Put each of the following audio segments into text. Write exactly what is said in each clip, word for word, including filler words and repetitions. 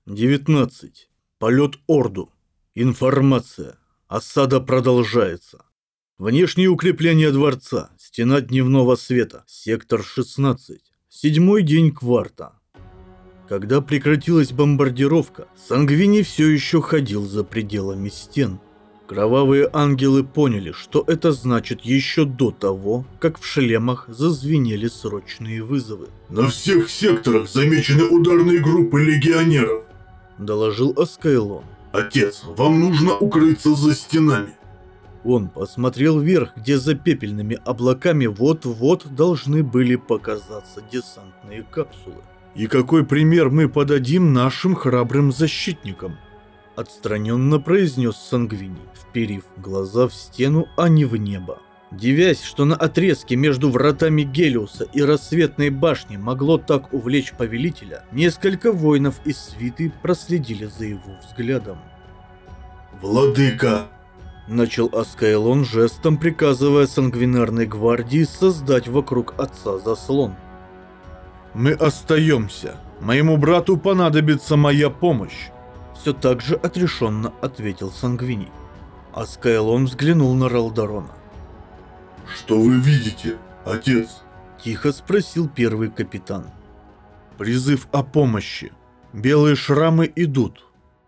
девятнадцать. Полет Орду. Информация. Осада продолжается. Внешние укрепления дворца. Стена дневного света. Сектор шестнадцать. Седьмой день кварта. Когда прекратилась бомбардировка, Сангвини все еще ходил за пределами стен. Кровавые ангелы поняли, что это значит еще до того, как в шлемах зазвенели срочные вызовы. «На всех секторах замечены ударные группы легионеров», — доложил Аскайлон. «Отец, вам нужно укрыться за стенами». Он посмотрел вверх, где за пепельными облаками вот-вот должны были показаться десантные капсулы. «И какой пример мы подадим нашим храбрым защитникам?» — отстраненно произнес Сангвини, вперив глаза в стену, а не в небо. Дивясь, что на отрезке между вратами Гелиуса и Рассветной башни могло так увлечь повелителя, несколько воинов из свиты проследили за его взглядом. «Владыка!» — начал Аскайлон, жестом приказывая Сангвинарной гвардии создать вокруг отца заслон. «Мы остаемся. Моему брату понадобится моя помощь», — все так же отрешенно ответил Сангвини. Аскайлон взглянул на Ралдарона. «Что вы видите, отец?» — тихо спросил первый капитан. «Призыв о помощи. Белые шрамы идут».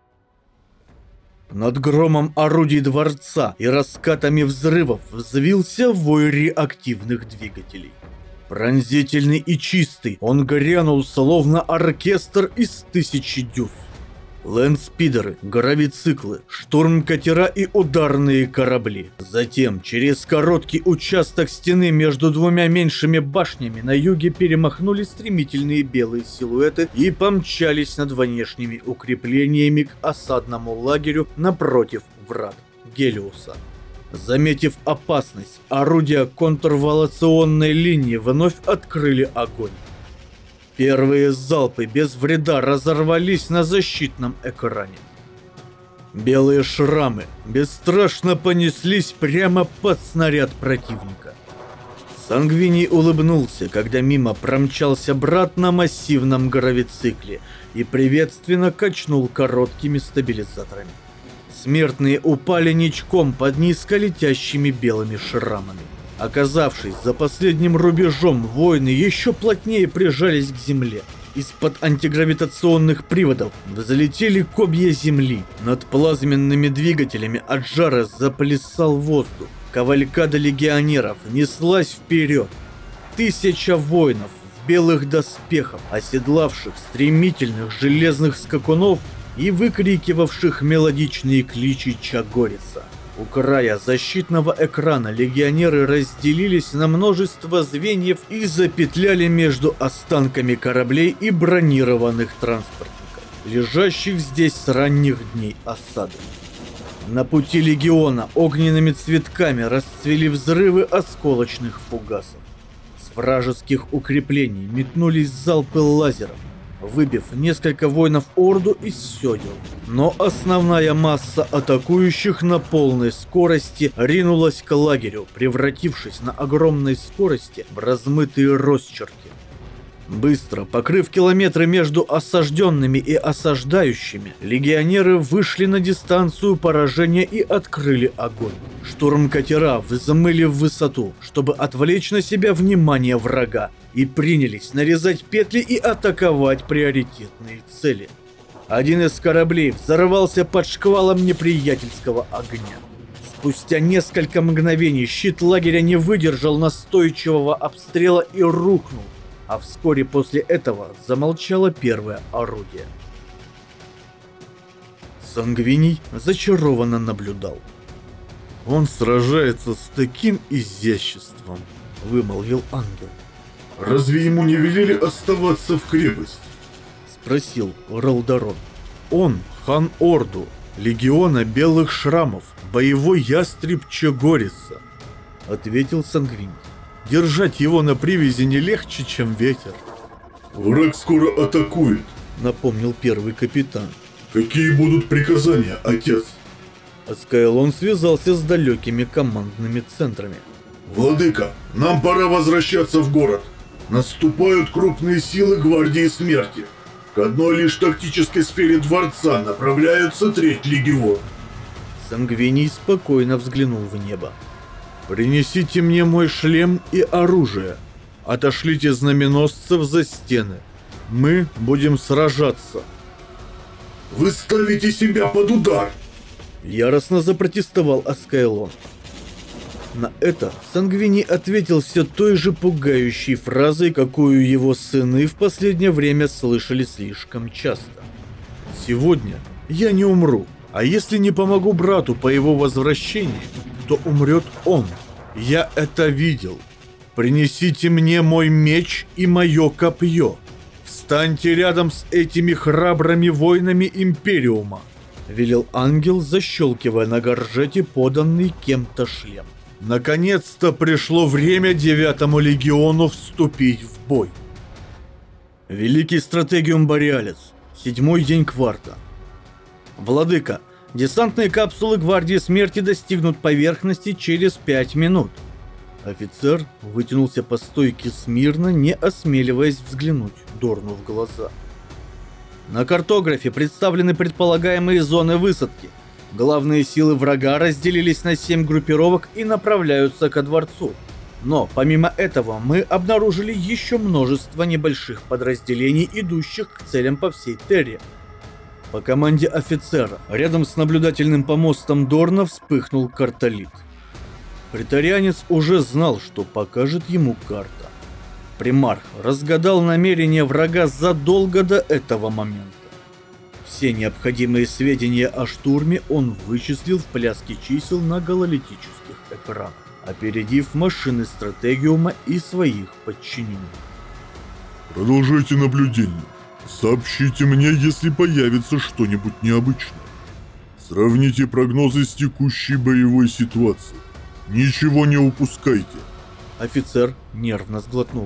Над громом орудий дворца и раскатами взрывов взвился вой реактивных двигателей. Пронзительный и чистый, он грянул словно оркестр из тысячи дюз. Лэндспидеры, гравициклы, штурмкатера и ударные корабли. Затем через короткий участок стены между двумя меньшими башнями на юге перемахнули стремительные белые силуэты и помчались над внешними укреплениями к осадному лагерю напротив врат Гелиуса. Заметив опасность, орудия контрволационной линии вновь открыли огонь. Первые залпы без вреда разорвались на защитном экране. Белые шрамы бесстрашно понеслись прямо под снаряд противника. Сангвини улыбнулся, когда мимо промчался брат на массивном гравицикле и приветственно качнул короткими стабилизаторами. Смертные упали ничком под низколетящими белыми шрамами. Оказавшись за последним рубежом, воины еще плотнее прижались к земле. Из-под антигравитационных приводов взлетели копья земли. Над плазменными двигателями от жара заплясал воздух. Кавалькада легионеров неслась вперед. Тысяча воинов в белых доспехах, оседлавших стремительных железных скакунов и выкрикивавших мелодичные кличи Чагорица. У края защитного экрана легионеры разделились на множество звеньев и запетляли между останками кораблей и бронированных транспортников, лежащих здесь с ранних дней осады. На пути легиона огненными цветками расцвели взрывы осколочных фугасов. С вражеских укреплений метнулись залпы лазеров, выбив несколько воинов Орду из седел. Но основная масса атакующих на полной скорости ринулась к лагерю, превратившись на огромной скорости в размытые росчерки. Быстро покрыв километры между осажденными и осаждающими, легионеры вышли на дистанцию поражения и открыли огонь. Штурмкатера взмыли в высоту, чтобы отвлечь на себя внимание врага, и принялись нарезать петли и атаковать приоритетные цели. Один из кораблей взорвался под шквалом неприятельского огня. Спустя несколько мгновений щит лагеря не выдержал настойчивого обстрела и рухнул, а вскоре после этого замолчало первое орудие. Сангвиний зачарованно наблюдал. «Он сражается с таким изяществом», — вымолвил ангел. «Разве ему не велели оставаться в крепости?» — спросил Ралдарон. «Он хан Орду, легиона белых шрамов, боевой ястреб Чагорица», — ответил Сангвини. «Держать его на привязи не легче, чем ветер». «Враг скоро атакует», — напомнил первый капитан. «Какие будут приказания, отец?» Аскайлон связался с далекими командными центрами. «Владыка, нам пора возвращаться в город. Наступают крупные силы Гвардии Смерти». К одной лишь тактической сфере дворца направляются треть легион. Сангвиний спокойно взглянул в небо. «Принесите мне мой шлем и оружие. Отошлите знаменосцев за стены. Мы будем сражаться». Вы ставите себя под удар! Яростно запротестовал Аскайлон. На это Сангвиний ответил все той же пугающей фразой, какую его сыны в последнее время слышали слишком часто. «Сегодня я не умру, а если не помогу брату по его возвращении, то умрет он. Я это видел. Принесите мне мой меч и мое копье. Встаньте рядом с этими храбрыми воинами Империума», — велел ангел, защелкивая на горжете поданный кем-то шлем. Наконец-то пришло время девятому легиону вступить в бой. Великий стратегиум Бореалис. Седьмой день кварта. Владыка, десантные капсулы Гвардии Смерти достигнут поверхности через пять минут. Офицер вытянулся по стойке смирно, не осмеливаясь взглянуть Дорну в глаза. На картографе представлены предполагаемые зоны высадки. Главные силы врага разделились на семь группировок и направляются ко дворцу. Но помимо этого мы обнаружили еще множество небольших подразделений, идущих к целям по всей Терре. По команде офицера рядом с наблюдательным помостом Дорна вспыхнул картолит. Претарианец уже знал, что покажет ему карта. Примарх разгадал намерения врага задолго до этого момента. Все необходимые сведения о штурме он вычислил в пляске чисел на гололитических экранах, опередив машины стратегиума и своих подчиненных. Продолжайте наблюдение. Сообщите мне, если появится что-нибудь необычное. Сравните прогнозы с текущей боевой ситуацией. Ничего не упускайте. Офицер нервно сглотнул.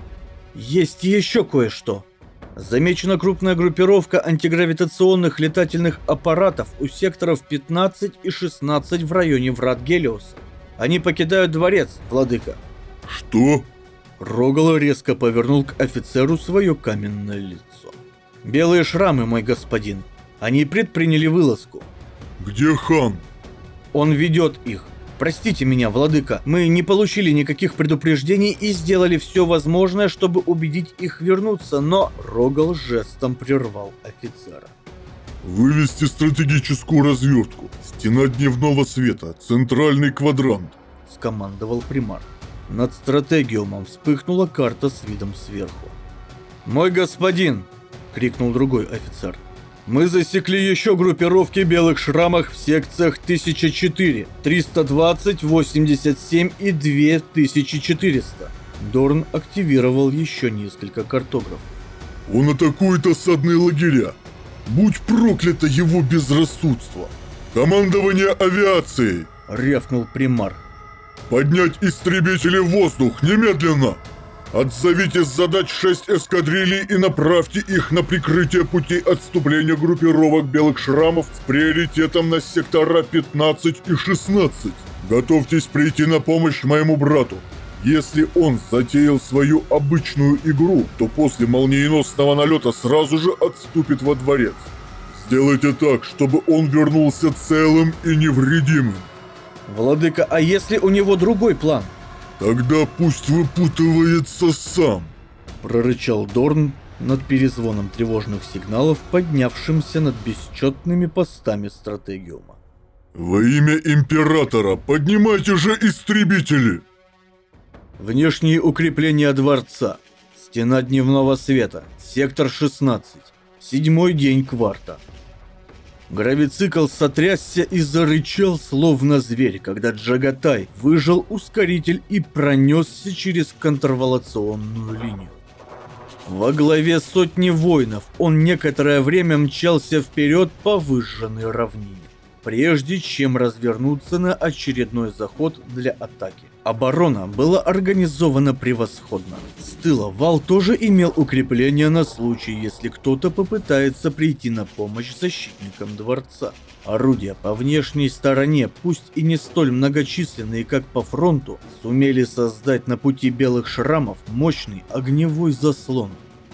Есть еще кое-что. Замечена крупная группировка антигравитационных летательных аппаратов у секторов пятнадцать и шестнадцать в районе врат Гелиоса. Они покидают дворец, владыка. Что? Рогал резко повернул к офицеру свое каменное лицо. Белые шрамы, мой господин. Они предприняли вылазку. Где хан? Он ведет их. Простите меня, владыка, мы не получили никаких предупреждений и сделали все возможное, чтобы убедить их вернуться, но Рогал жестом прервал офицера. Вывести стратегическую разведку. Стена дневного света, центральный квадрант, скомандовал примарх. Над стратегиумом вспыхнула карта с видом сверху. «Мой господин!» — крикнул другой офицер. «Мы засекли еще группировки белых шрамов в секциях тысяча четыре, триста двадцать, восемьдесят семь и две тысячи четыреста. Дорн активировал еще несколько картографов. Он атакует осадные лагеря. Будь проклято его безрассудство. Командование авиацией! Рявкнул примарх. Поднять истребители в воздух немедленно! Отзовите с задач шесть эскадрилий и направьте их на прикрытие путей отступления группировок белых шрамов с приоритетом на сектора пятнадцать и шестнадцать. Готовьтесь прийти на помощь моему брату. Если он затеял свою обычную игру, то после молниеносного налета сразу же отступит во дворец. Сделайте так, чтобы он вернулся целым и невредимым. Владыка, а если у него другой план? Тогда пусть выпутывается сам, прорычал Дорн над перезвоном тревожных сигналов, поднявшимся над бесчетными постами стратегиума. Во имя Императора поднимайте же истребители! Внешние укрепления дворца. Стена дневного света. Сектор шестнадцать. Седьмой день кварта. Гравицикл сотрясся и зарычал, словно зверь, когда Джагатай выжал ускоритель и пронесся через контрволационную линию. Во главе сотни воинов он некоторое время мчался вперед по выжженной равнине, прежде чем развернуться на очередной заход для атаки. Оборона была организована превосходно. С тыла вал тоже имел укрепления на случай, если кто-то попытается прийти на помощь защитникам дворца. Орудия по внешней стороне, пусть и не столь многочисленные, как по фронту, сумели создать на пути белых шрамов мощный огневой заслон.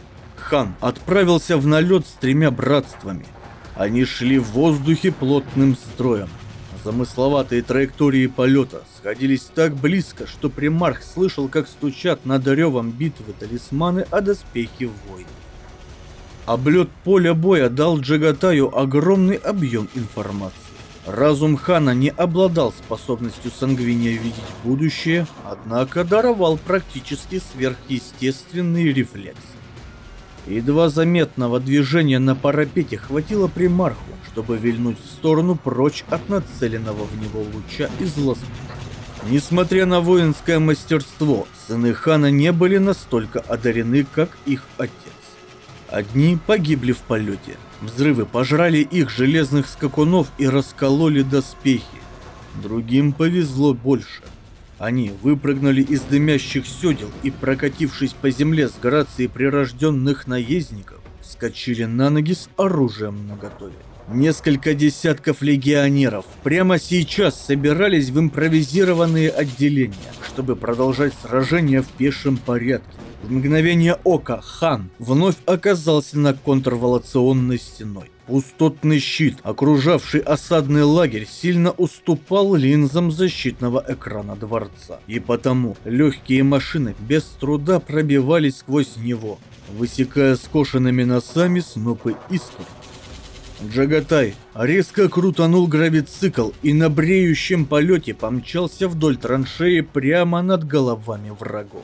Хан отправился в налет с тремя братствами. Они шли в воздухе плотным строем. Замысловатые траектории полета сходились так близко, что примарх слышал, как стучат над ревом битвы талисманы о доспехе воина. Облет поля боя дал Джагатаю огромный объем информации. Разум Хана не обладал способностью сангвиния видеть будущее, однако даровал практически сверхъестественный рефлекс. Едва заметного движения на парапете хватило примарху, чтобы вильнуть в сторону прочь от нацеленного в него луча из лоскута. Несмотря на воинское мастерство, сыны Хана не были настолько одарены, как их отец. Одни погибли в полете, взрывы пожрали их железных скакунов и раскололи доспехи. Другим повезло больше. Они выпрыгнули из дымящих седел и, прокатившись по земле с грацией прирожденных наездников, вскочили на ноги с оружием наготове. Несколько десятков легионеров прямо сейчас собирались в импровизированные отделения, чтобы продолжать сражение в пешем порядке. В мгновение ока Хан вновь оказался на контрволационной стеной. Пустотный щит, окружавший осадный лагерь, сильно уступал линзам защитного экрана дворца, и потому легкие машины без труда пробивались сквозь него, высекая скошенными носами снопы искр. Джагатай резко крутанул гравицикл и на бреющем полете помчался вдоль траншеи прямо над головами врагов.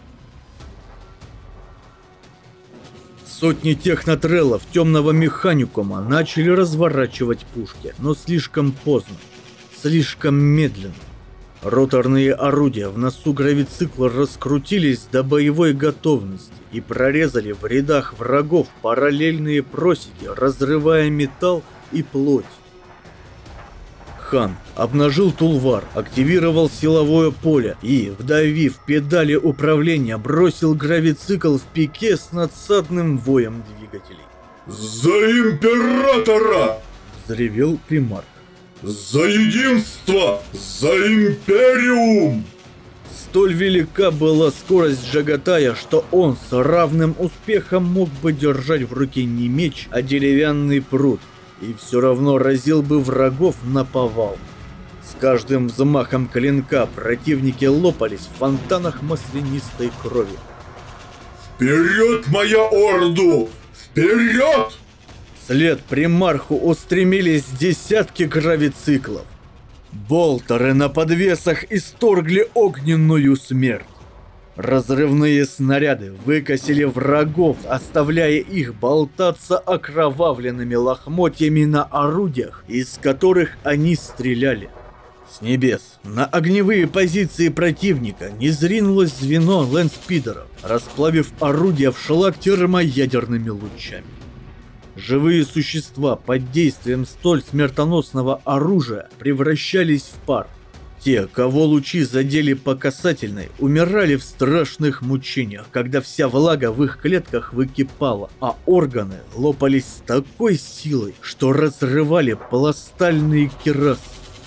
Сотни технотреллов темного механикума начали разворачивать пушки, но слишком поздно, слишком медленно. Роторные орудия в носу гравицикла раскрутились до боевой готовности и прорезали в рядах врагов параллельные просеки, разрывая металл и плоть. Хан обнажил тулвар, активировал силовое поле и, вдавив педали управления, бросил гравицикл в пике с надсадным воем двигателей. «За императора!» — взревел примарх. «За единство! За империум!» Столь велика была скорость Джагатая, что он с равным успехом мог бы держать в руке не меч, а деревянный прут, и все равно разил бы врагов наповал. С каждым взмахом клинка противники лопались в фонтанах маслянистой крови. «Вперед, моя орду! Вперед!» Вслед примарху устремились десятки гравициклов. Болтеры на подвесах исторгли огненную смерть. Разрывные снаряды выкосили врагов, оставляя их болтаться окровавленными лохмотьями на орудиях, из которых они стреляли. С небес на огневые позиции противника низринулось звено лэндспидеров, расплавив орудия в шлак термоядерными лучами. Живые существа под действием столь смертоносного оружия превращались в пар. Те, кого лучи задели по касательной, умирали в страшных мучениях, когда вся влага в их клетках выкипала, а органы лопались с такой силой, что разрывали пластальные кирасы.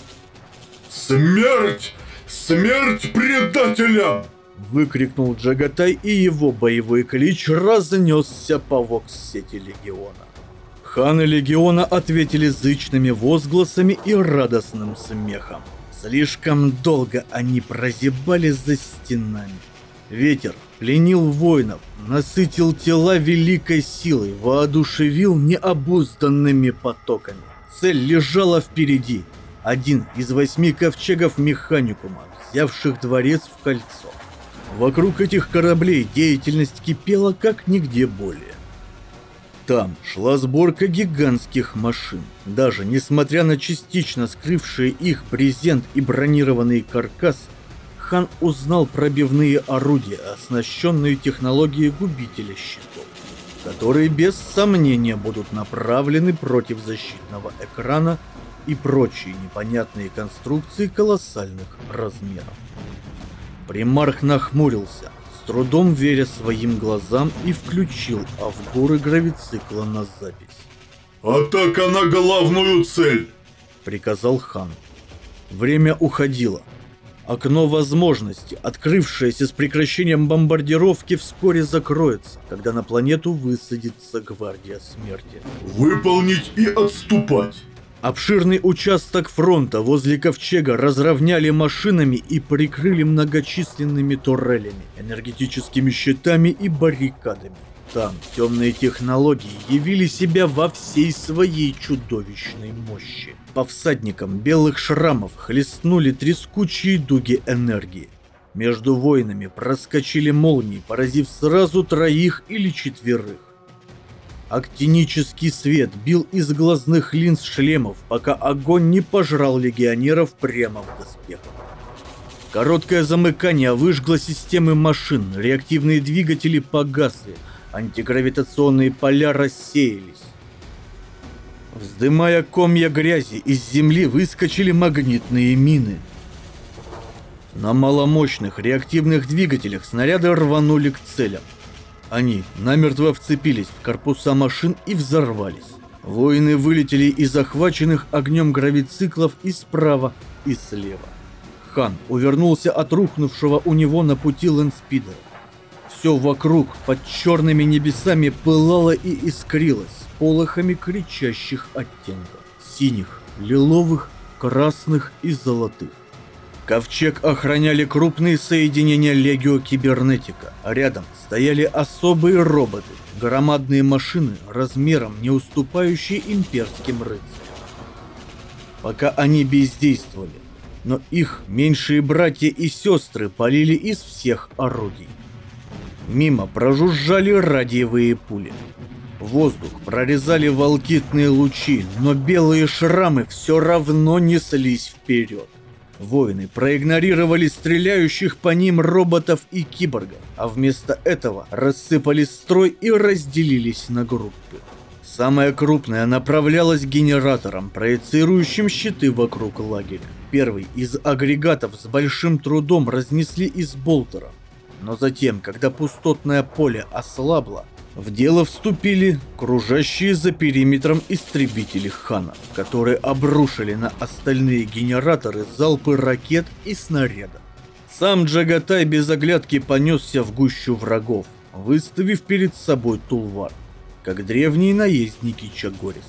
«Смерть! Смерть предателям!» — выкрикнул Джагатай, и его боевой клич разнесся по вокс-сети Легиона. Ханы Легиона ответили зычными возгласами и радостным смехом. Слишком долго они прозябали за стенами. Ветер пленил воинов, насытил тела великой силой, воодушевил необузданными потоками. Цель лежала впереди. Один из восьми ковчегов механикума, взявших дворец в кольцо. Вокруг этих кораблей деятельность кипела как нигде более. Там шла сборка гигантских машин. Даже несмотря на частично скрывшие их брезент и бронированный каркас, Хан узнал пробивные орудия, оснащенные технологией губителя щитов, которые без сомнения будут направлены против защитного экрана и прочие непонятные конструкции колоссальных размеров. Примарх нахмурился, с трудом веря своим глазам, и включил авгуры гравицикла на запись. «Атака на главную цель!» — приказал Хан. Время уходило. Окно возможностей, открывшееся с прекращением бомбардировки, вскоре закроется, когда на планету высадится Гвардия Смерти. Выполнить и отступать. Обширный участок фронта возле Ковчега разровняли машинами и прикрыли многочисленными турелями, энергетическими щитами и баррикадами. Там темные технологии явили себя во всей своей чудовищной мощи. По всадникам белых шрамов хлестнули трескучие дуги энергии. Между воинами проскочили молнии, поразив сразу троих или четверых. Актинический свет бил из глазных линз шлемов, пока огонь не пожрал легионеров прямо в доспехах. Короткое замыкание выжгло системы машин, реактивные двигатели погасли, антигравитационные поля рассеялись. Вздымая комья грязи, из земли выскочили магнитные мины. На маломощных реактивных двигателях снаряды рванули к целям. Они намертво вцепились в корпуса машин и взорвались. Воины вылетели из захваченных огнем гравициклов и справа, и слева. Хан увернулся от рухнувшего у него на пути лэндспидера. Все вокруг под черными небесами пылало и искрилось полохами кричащих оттенков: синих, лиловых, красных и золотых. Ковчег охраняли крупные соединения Легио Кибернетика, а рядом стояли особые роботы, громадные машины размером не уступающие имперским рыцарям. Пока они бездействовали, но их меньшие братья и сестры полили из всех орудий. Мимо прожужжали радиевые пули. Воздух прорезали волкитные лучи, но белые шрамы все равно неслись вперед. Воины проигнорировали стреляющих по ним роботов и киборгов, а вместо этого рассыпали строй и разделились на группы. Самая крупная направлялась к генераторам, проецирующим щиты вокруг лагеря. Первый из агрегатов с большим трудом разнесли из болтеров, но затем, когда пустотное поле ослабло, в дело вступили кружащие за периметром истребители Хана, которые обрушили на остальные генераторы залпы ракет и снарядов. Сам Джагатай без оглядки понесся в гущу врагов, выставив перед собой тулвар, как древние наездники Чагориса.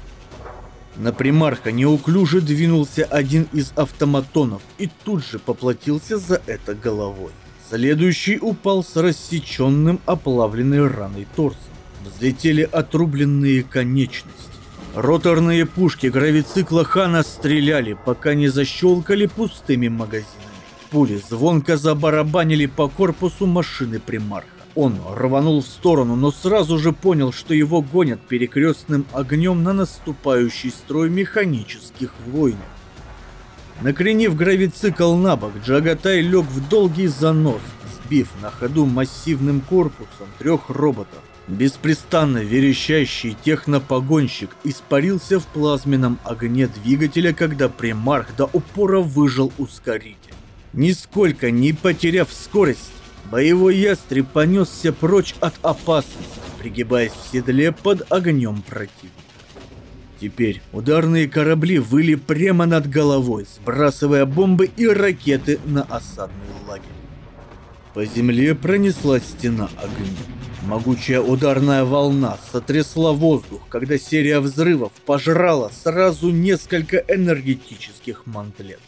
На примарха неуклюже двинулся один из автоматонов и тут же поплатился за это головой. Следующий упал с рассеченным оплавленной раной торсом. Взлетели отрубленные конечности. Роторные пушки гравицикла Хана стреляли, пока не защелкали пустыми магазинами. Пули звонко забарабанили по корпусу машины примарха. Он рванул в сторону, но сразу же понял, что его гонят перекрестным огнем на наступающий строй механических воинов. Накренив гравицикл на бок, Джагатай лег в долгий занос, сбив на ходу массивным корпусом трех роботов. Беспрестанно верещащий технопогонщик испарился в плазменном огне двигателя, когда примарх до упора выжал ускоритель. Нисколько не потеряв скорость, боевой ястреб понесся прочь от опасности, пригибаясь в седле под огнем противника. Теперь ударные корабли выли прямо над головой, сбрасывая бомбы и ракеты на осадный лагерь. По земле пронеслась стена огня. Могучая ударная волна сотрясла воздух, когда серия взрывов пожрала сразу несколько энергетических мантлет.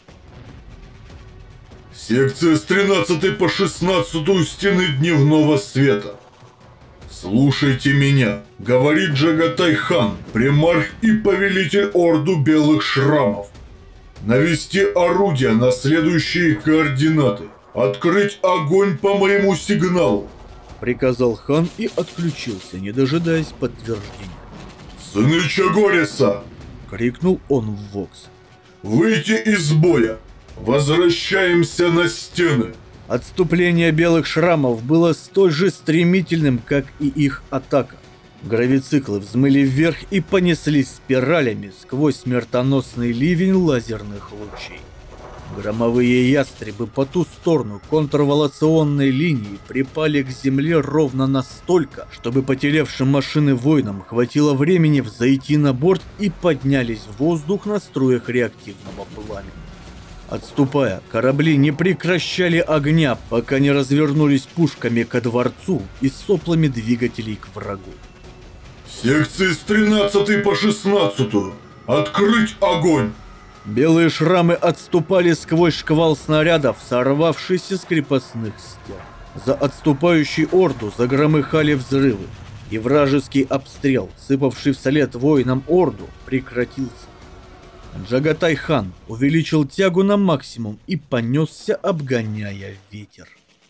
Секция с тринадцатой по шестнадцатую стены дневного света. «Слушайте меня», — говорит Джагатай Хан, примарх и повелитель Орду Белых Шрамов. «Навести орудия на следующие координаты. Открыть огонь по моему сигналу», — приказал Хан и отключился, не дожидаясь подтверждения. «Сыны Чагориса!» — крикнул он в Вокс. «Выйти из боя! Возвращаемся на стены!» Отступление Белых Шрамов было столь же стремительным, как и их атака. Гравициклы взмыли вверх и понеслись спиралями сквозь смертоносный ливень лазерных лучей. Громовые ястребы по ту сторону контрволационной линии припали к земле ровно настолько, чтобы потерявшим машины воинам хватило времени взойти на борт и поднялись в воздух на струях реактивного пламени. Отступая, корабли не прекращали огня, пока не развернулись пушками ко дворцу и соплами двигателей к врагу. Секции с тринадцатой по шестнадцатую. Открыть огонь! Белые шрамы отступали сквозь шквал снарядов, сорвавшийся с крепостных стен. За отступающей орду загромыхали взрывы, и вражеский обстрел, сыпавший вслед воинам орду, прекратился. Джагатай-хан увеличил тягу на максимум и понесся, обгоняя ветер.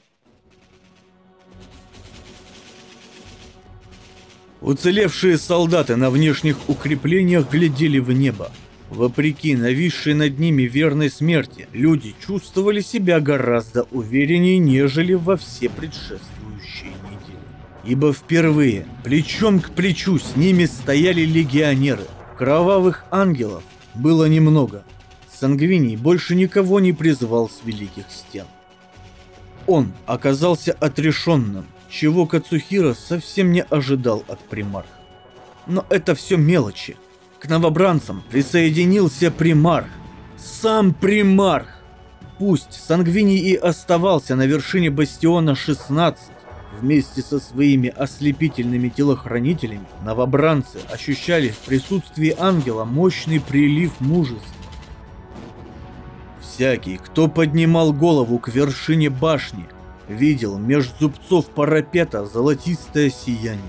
Уцелевшие солдаты на внешних укреплениях глядели в небо. Вопреки нависшей над ними верной смерти, люди чувствовали себя гораздо увереннее, нежели во все предшествующие недели. Ибо впервые, плечом к плечу с ними стояли легионеры. Кровавых ангелов было немного. Сангвиний больше никого не призвал с великих стен. Он оказался отрешенным, чего Кацухира совсем не ожидал от примарха. Но это все мелочи. К новобранцам присоединился примарх. Сам примарх! Пусть Сангвиний и оставался на вершине бастиона шестнадцать, вместе со своими ослепительными телохранителями, новобранцы ощущали в присутствии ангела мощный прилив мужества. Всякий, кто поднимал голову к вершине башни, видел меж зубцов парапета золотистое сияние.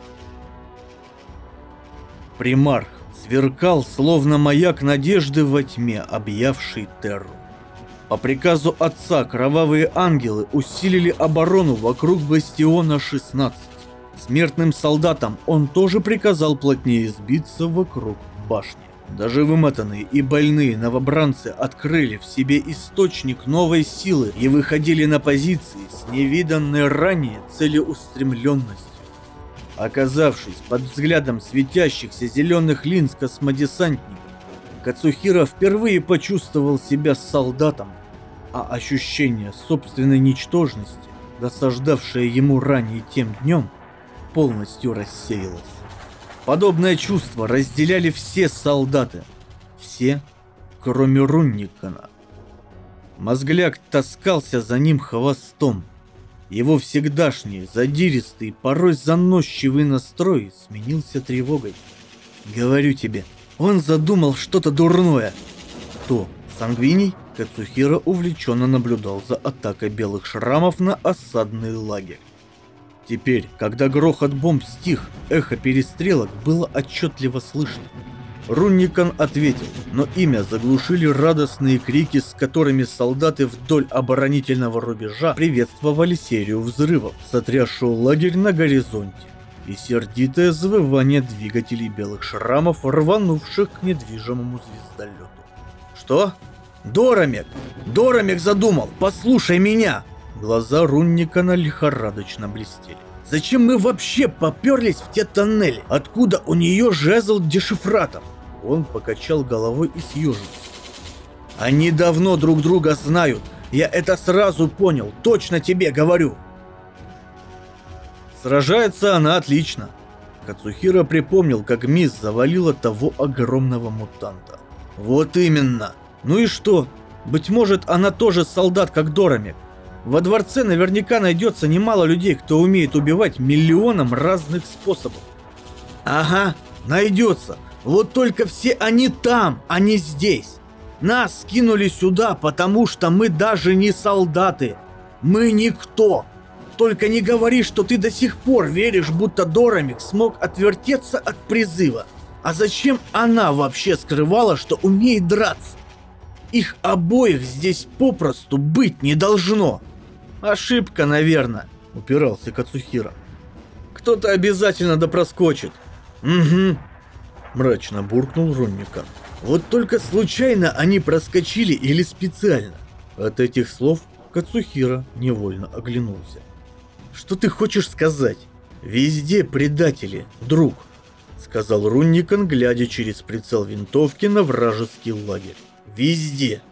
Примарх сверкал, словно маяк надежды во тьме, объявший Терру. По приказу отца кровавые ангелы усилили оборону вокруг бастиона шестнадцать. Смертным солдатам он тоже приказал плотнее сбиться вокруг башни. Даже вымотанные и больные новобранцы открыли в себе источник новой силы и выходили на позиции с невиданной ранее целеустремленностью. Оказавшись под взглядом светящихся зеленых линз космодесантников, Кацухира впервые почувствовал себя солдатом, а ощущение собственной ничтожности, досаждавшее ему ранее тем днем, полностью рассеялось. Подобное чувство разделяли все солдаты, все, кроме Рунникана. Мозгляк таскался за ним хвостом. Его всегдашний, задиристый, порой заносчивый настрой сменился тревогой. Говорю тебе, он задумал что-то дурное. Кто? Сангвиний? Кацухира увлеченно наблюдал за атакой белых шрамов на осадный лагерь. Теперь, когда грохот бомб стих, эхо перестрелок было отчетливо слышно. Рунникан ответил, но имя заглушили радостные крики, с которыми солдаты вдоль оборонительного рубежа приветствовали серию взрывов, сотрясшую лагерь на горизонте, и сердитое завывание двигателей белых шрамов, рванувших к недвижимому звездолету. Что? Дорамек! Дорамек задумал! Послушай меня! Глаза Рунникана лихорадочно блестели. Зачем мы вообще поперлись в те тоннели? Откуда у нее жезл-дешифратор? Он покачал головой и съежился. Они давно друг друга знают. Я это сразу понял. Точно тебе говорю. Сражается она отлично. Кацухира припомнил, как Мисс завалила того огромного мутанта. Вот именно. Ну и что? Быть может, она тоже солдат, как Дорамек. Во дворце наверняка найдется немало людей, кто умеет убивать миллионом разных способов. Ага, найдется. Вот только все они там, а не здесь. Нас скинули сюда, потому что мы даже не солдаты. Мы никто. Только не говори, что ты до сих пор веришь, будто Дорамек смог отвертеться от призыва. А зачем она вообще скрывала, что умеет драться? Их обоих здесь попросту быть не должно. Ошибка, наверное, упирался Кацухира. Кто-то обязательно да проскочит. Угу, мрачно буркнул Рунникан. Вот только случайно они проскочили или специально? От этих слов Кацухира невольно оглянулся. Что ты хочешь сказать? Везде предатели, друг, сказал Рунникан, глядя через прицел винтовки на вражеский лагерь. Везде.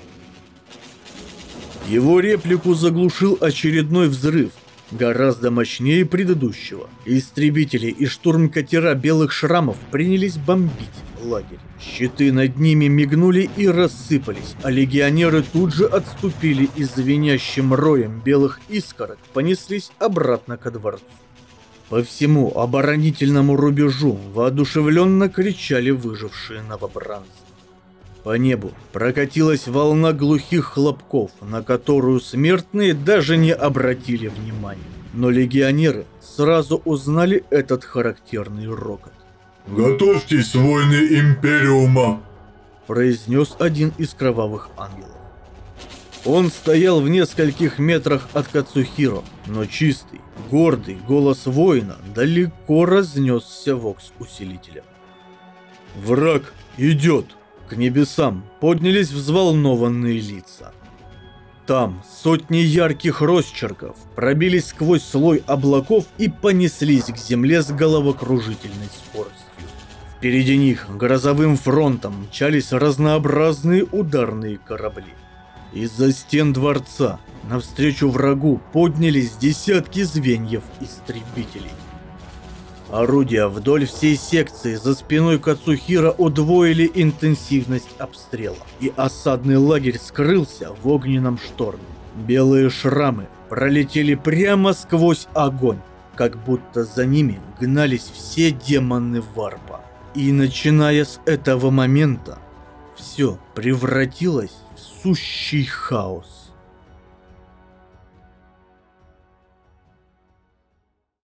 Его реплику заглушил очередной взрыв, гораздо мощнее предыдущего. Истребители и штурмкатера белых шрамов принялись бомбить, лагерь. Щиты над ними мигнули и рассыпались, а легионеры тут же отступили и звенящим роем белых искорок понеслись обратно ко дворцу. По всему оборонительному рубежу воодушевленно кричали выжившие новобранцы. По небу прокатилась волна глухих хлопков, на которую смертные даже не обратили внимания. Но легионеры сразу узнали этот характерный рокот. «Готовьтесь, воины Империума!» произнес один из кровавых ангелов. Он стоял в нескольких метрах от Кацухиро, но чистый, гордый голос воина далеко разнесся вокс-усилителем. «Враг идет!» К небесам поднялись взволнованные лица. Там сотни ярких росчерков пробились сквозь слой облаков и понеслись к земле с головокружительной скоростью. Впереди них грозовым фронтом мчались разнообразные ударные корабли. Из-за стен дворца навстречу врагу поднялись десятки звеньев истребителей. Орудия вдоль всей секции за спиной Кацухиро удвоили интенсивность обстрела, и осадный лагерь скрылся в огненном шторме. Белые шрамы пролетели прямо сквозь огонь, как будто за ними гнались все демоны варпа. И начиная с этого момента, все превратилось в сущий хаос.